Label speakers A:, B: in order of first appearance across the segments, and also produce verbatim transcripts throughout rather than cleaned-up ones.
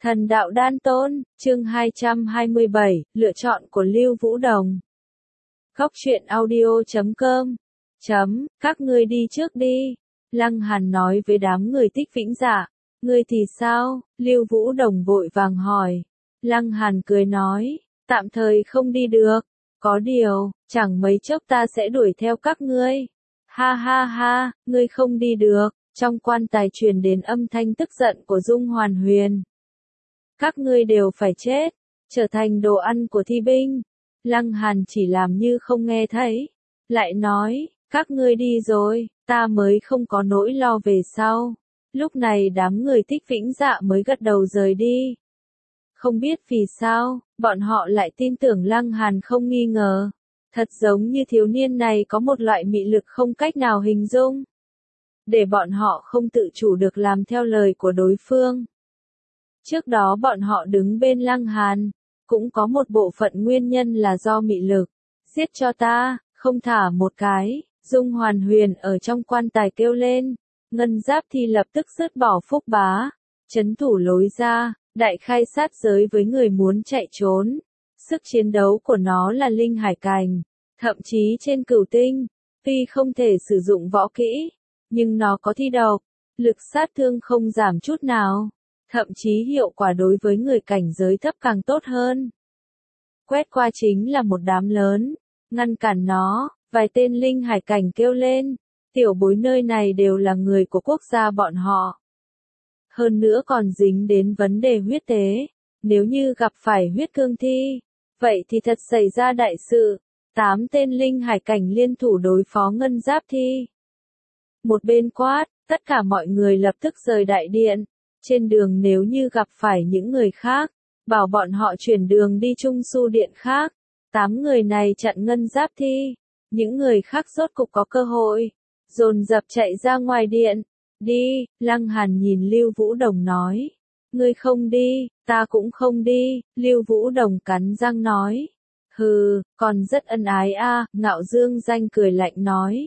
A: Thần đạo đan tôn, chương hai trăm hai mươi bảy, lựa chọn của Lưu Vũ Đồng. Góc truyện audio chấm com. Chấm, các ngươi đi trước đi. Lăng Hàn nói với đám người Tích Vĩnh Dạ. Ngươi thì sao? Lưu Vũ Đồng vội vàng hỏi. Lăng Hàn cười nói, tạm thời không đi được. Có điều, chẳng mấy chốc ta sẽ đuổi theo các ngươi. Ha ha ha, ngươi không đi được. Trong quan tài truyền đến âm thanh tức giận của Dung Hoàn Huyền. Các ngươi đều phải chết, trở thành đồ ăn của thi binh. Lăng Hàn chỉ làm như không nghe thấy, lại nói, các ngươi đi rồi, ta mới không có nỗi lo về sau. Lúc này đám người Tích Vĩnh Dạ mới gật đầu rời đi. Không biết vì sao, bọn họ lại tin tưởng Lăng Hàn không nghi ngờ. Thật giống như thiếu niên này có một loại mị lực không cách nào hình dung. Để bọn họ không tự chủ được làm theo lời của đối phương. Trước đó bọn họ đứng bên Lăng Hàn, cũng có một bộ phận nguyên nhân là do mị lực. Giết cho ta, không thả một cái. Dung Hoàn Huyền ở trong quan tài kêu lên. Ngân Giáp Thi lập tức dứt bỏ Phúc Bá, trấn thủ lối ra, đại khai sát giới với người muốn chạy trốn. Sức chiến đấu của nó là linh hải cành, thậm chí trên cửu tinh, tuy không thể sử dụng võ kỹ, nhưng nó có thi độc, lực sát thương không giảm chút nào. Thậm chí hiệu quả đối với người cảnh giới thấp càng tốt hơn. Quét qua chính là một đám lớn, ngăn cản nó, vài tên linh hải cảnh kêu lên, tiểu bối nơi này đều là người của quốc gia bọn họ. Hơn nữa còn dính đến vấn đề huyết tế, nếu như gặp phải huyết cương thi, vậy thì thật xảy ra đại sự. Tám tên linh hải cảnh liên thủ đối phó Ngân Giáp Thi. Một bên quát, tất cả mọi người lập tức rời đại điện. Trên đường nếu như gặp phải những người khác, bảo bọn họ chuyển đường đi Trung Su Điện khác. Tám người này chặn Ngân Giáp Thi, những người khác rốt cục có cơ hội, dồn dập chạy ra ngoài điện. Đi, Lăng Hàn nhìn Lưu Vũ Đồng nói. Ngươi không đi, ta cũng không đi, Lưu Vũ Đồng cắn răng nói. Hừ, còn rất ân ái a, à, Ngạo Dương Danh cười lạnh nói.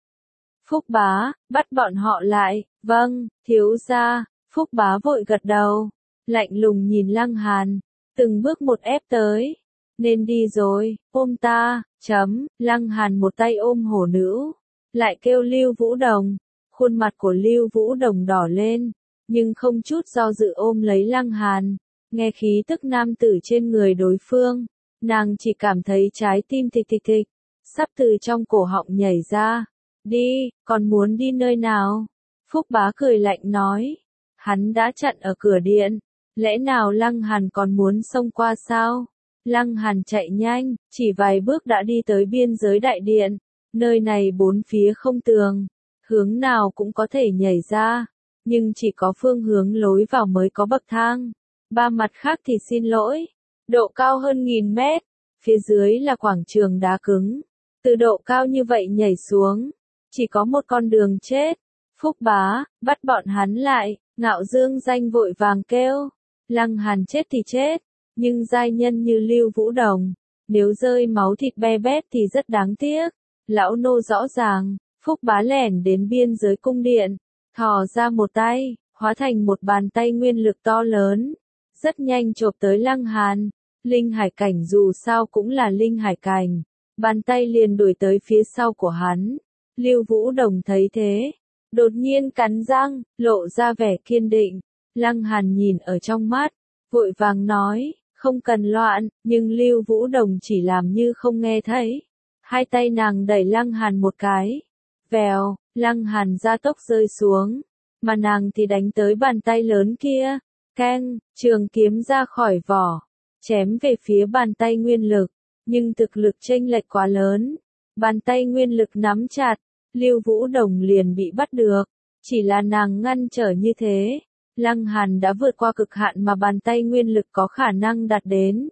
A: Phúc Bá, bắt bọn họ lại, vâng, thiếu gia. Phúc Bá vội gật đầu, lạnh lùng nhìn Lăng Hàn, từng bước một ép tới. Nên đi rồi, ôm ta, chấm, Lăng Hàn một tay ôm hổ nữ, lại kêu Lưu Vũ Đồng. Khuôn mặt của Lưu Vũ Đồng đỏ lên, nhưng không chút do dự ôm lấy Lăng Hàn. Nghe khí tức nam tử trên người đối phương, nàng chỉ cảm thấy trái tim thịch thịch thịch, sắp từ trong cổ họng nhảy ra. Đi, còn muốn đi nơi nào? Phúc Bá cười lạnh nói. Hắn đã chặn ở cửa điện, lẽ nào Lăng Hàn còn muốn xông qua sao? Lăng Hàn chạy nhanh, chỉ vài bước đã đi tới biên giới đại điện, nơi này bốn phía không tường, hướng nào cũng có thể nhảy ra, nhưng chỉ có phương hướng lối vào mới có bậc thang, ba mặt khác thì xin lỗi, độ cao hơn nghìn mét, phía dưới là quảng trường đá cứng, từ độ cao như vậy nhảy xuống, chỉ có một con đường chết. Phúc Bá, bắt bọn hắn lại. Ngạo Dương Danh vội vàng kêu, Lăng Hàn chết thì chết, nhưng giai nhân như Lưu Vũ Đồng, nếu rơi máu thịt be bét thì rất đáng tiếc. Lão nô rõ ràng, Phúc Bá lẻn đến biên giới cung điện, thò ra một tay, hóa thành một bàn tay nguyên lực to lớn, rất nhanh chộp tới Lăng Hàn. Linh hải cảnh dù sao cũng là linh hải cảnh, bàn tay liền đuổi tới phía sau của hắn. Lưu Vũ Đồng thấy thế, đột nhiên cắn răng, lộ ra vẻ kiên định. Lăng Hàn nhìn ở trong mắt, vội vàng nói, không cần loạn, nhưng Lưu Vũ Đồng chỉ làm như không nghe thấy. Hai tay nàng đẩy Lăng Hàn một cái. Vèo, Lăng Hàn gia tốc rơi xuống, mà nàng thì đánh tới bàn tay lớn kia. Keng, trường kiếm ra khỏi vỏ, chém về phía bàn tay nguyên lực, nhưng thực lực chênh lệch quá lớn. Bàn tay nguyên lực nắm chặt, Lưu Vũ Đồng liền bị bắt được, chỉ là nàng ngăn trở như thế, Lăng Hàn đã vượt qua cực hạn mà bàn tay nguyên lực có khả năng đạt đến.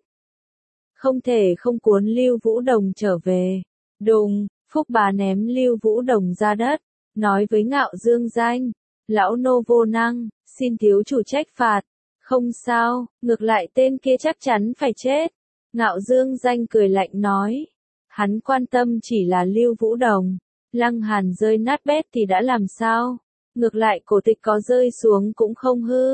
A: Không thể không cuốn Lưu Vũ Đồng trở về. Đùng, Phúc Bá ném Lưu Vũ Đồng ra đất, nói với Ngạo Dương Danh, lão nô vô năng, xin thiếu chủ trách phạt. Không sao, ngược lại tên kia chắc chắn phải chết. Ngạo Dương Danh cười lạnh nói, hắn quan tâm chỉ là Lưu Vũ Đồng. Lăng Hàn rơi nát bét thì đã làm sao? Ngược lại cổ tịch có rơi xuống cũng không hư.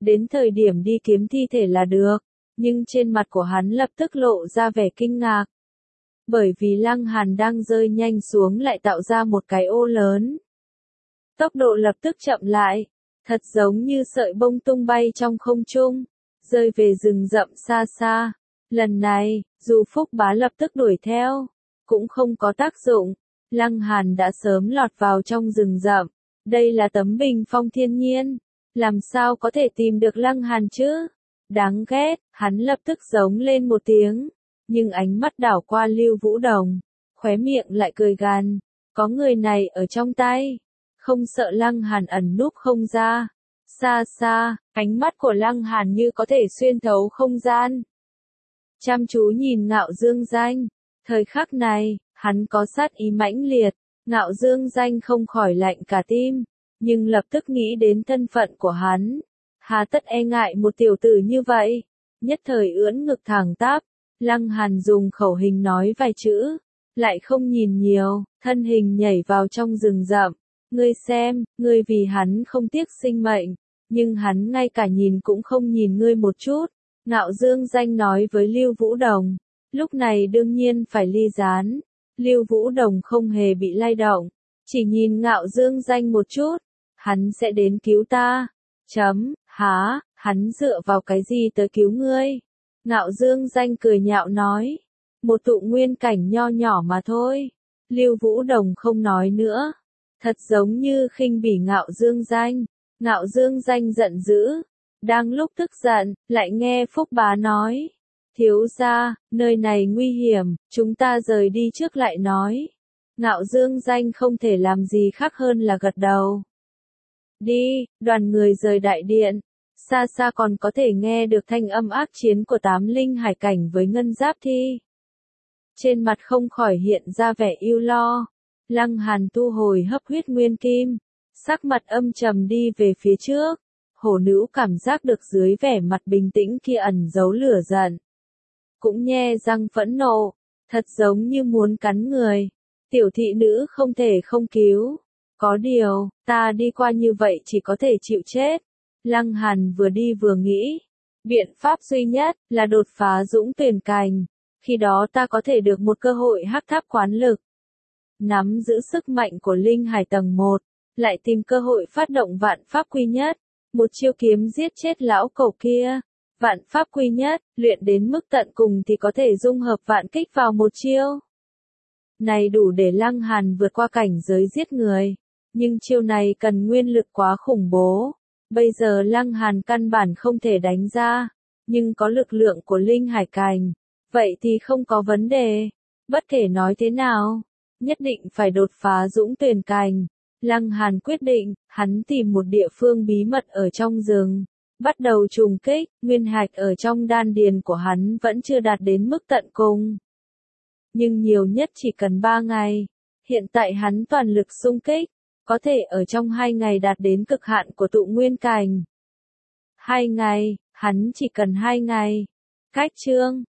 A: đến thời điểm đi kiếm thi thể là được, nhưng trên mặt của hắn lập tức lộ ra vẻ kinh ngạc. Bởi vì Lăng Hàn đang rơi nhanh xuống lại tạo ra một cái ô lớn. Tốc độ lập tức chậm lại, thật giống như sợi bông tung bay trong không trung, rơi về rừng rậm xa xa. Lần này, dù Phúc Bá lập tức đuổi theo, cũng không có tác dụng, Lăng Hàn đã sớm lọt vào trong rừng rậm. Đây là tấm bình phong thiên nhiên, làm sao có thể tìm được Lăng Hàn chứ? Đáng ghét, hắn lập tức giống lên một tiếng, nhưng ánh mắt đảo qua Lưu Vũ Đồng, khóe miệng lại cười gằn, có người này ở trong tay, không sợ Lăng Hàn ẩn núp không ra. Xa xa, ánh mắt của Lăng Hàn như có thể xuyên thấu không gian. Chăm chú nhìn Ngạo Dương Danh, thời khắc này, hắn có sát ý mãnh liệt, Ngạo Dương Danh không khỏi lạnh cả tim, nhưng lập tức nghĩ đến thân phận của hắn. Hà tất e ngại một tiểu tử như vậy, nhất thời ưỡn ngực thẳng tắp, Lăng Hàn dùng khẩu hình nói vài chữ, lại không nhìn nhiều, thân hình nhảy vào trong rừng rậm. Ngươi xem, ngươi vì hắn không tiếc sinh mệnh, nhưng hắn ngay cả nhìn cũng không nhìn ngươi một chút. Ngạo Dương Danh nói với Lưu Vũ Đồng, lúc này đương nhiên phải ly gián. Lưu Vũ Đồng không hề bị lay động, chỉ nhìn Ngạo Dương Danh một chút, hắn sẽ đến cứu ta. Chấm, há, hắn dựa vào cái gì tới cứu ngươi? Ngạo Dương Danh cười nhạo nói, một tụ nguyên cảnh nho nhỏ mà thôi. Lưu Vũ Đồng không nói nữa, thật giống như khinh bỉ Ngạo Dương Danh. Ngạo Dương Danh giận dữ, đang lúc tức giận, lại nghe Phúc Bá nói, thiếu gia, nơi này nguy hiểm, chúng ta rời đi trước lại nói. Ngạo Dương Danh không thể làm gì khác hơn là gật đầu. Đi, đoàn người rời đại điện, xa xa còn có thể nghe được thanh âm ác chiến của tám linh hải cảnh với Ngân Giáp Thi. Trên mặt không khỏi hiện ra vẻ ưu lo, Lăng Hàn tu hồi hấp huyết nguyên kim, sắc mặt âm trầm đi về phía trước. Hổ nữ cảm giác được dưới vẻ mặt bình tĩnh kia ẩn giấu lửa giận. Cũng nhe răng phẫn nộ, thật giống như muốn cắn người. Tiểu thị nữ không thể không cứu. Có điều, ta đi qua như vậy chỉ có thể chịu chết. Lăng Hàn vừa đi vừa nghĩ. Biện pháp duy nhất là đột phá dũng tuyển cành. Khi đó ta có thể được một cơ hội hắc tháp quán lực. Nắm giữ sức mạnh của linh hải tầng một. Lại tìm cơ hội phát động vạn pháp quy nhất. Một chiêu kiếm giết chết lão cẩu kia. Vạn pháp quy nhất, luyện đến mức tận cùng thì có thể dung hợp vạn kích vào một chiêu. Này đủ để Lăng Hàn vượt qua cảnh giới giết người. Nhưng chiêu này cần nguyên lực quá khủng bố. Bây giờ Lăng Hàn căn bản không thể đánh ra. Nhưng có lực lượng của linh hải cành. Vậy thì không có vấn đề. Bất kể nói thế nào, nhất định phải đột phá dũng tuyển cành. Lăng Hàn quyết định, hắn tìm một địa phương bí mật ở trong rừng, bắt đầu trùng kích. Nguyên hạch ở trong đan điền của hắn vẫn chưa đạt đến mức tận cùng, nhưng nhiều nhất chỉ cần ba ngày. Hiện tại hắn toàn lực xung kích, có thể ở trong hai ngày đạt đến cực hạn của tụ nguyên cành. Hai ngày, hắn chỉ cần hai ngày. Cách chương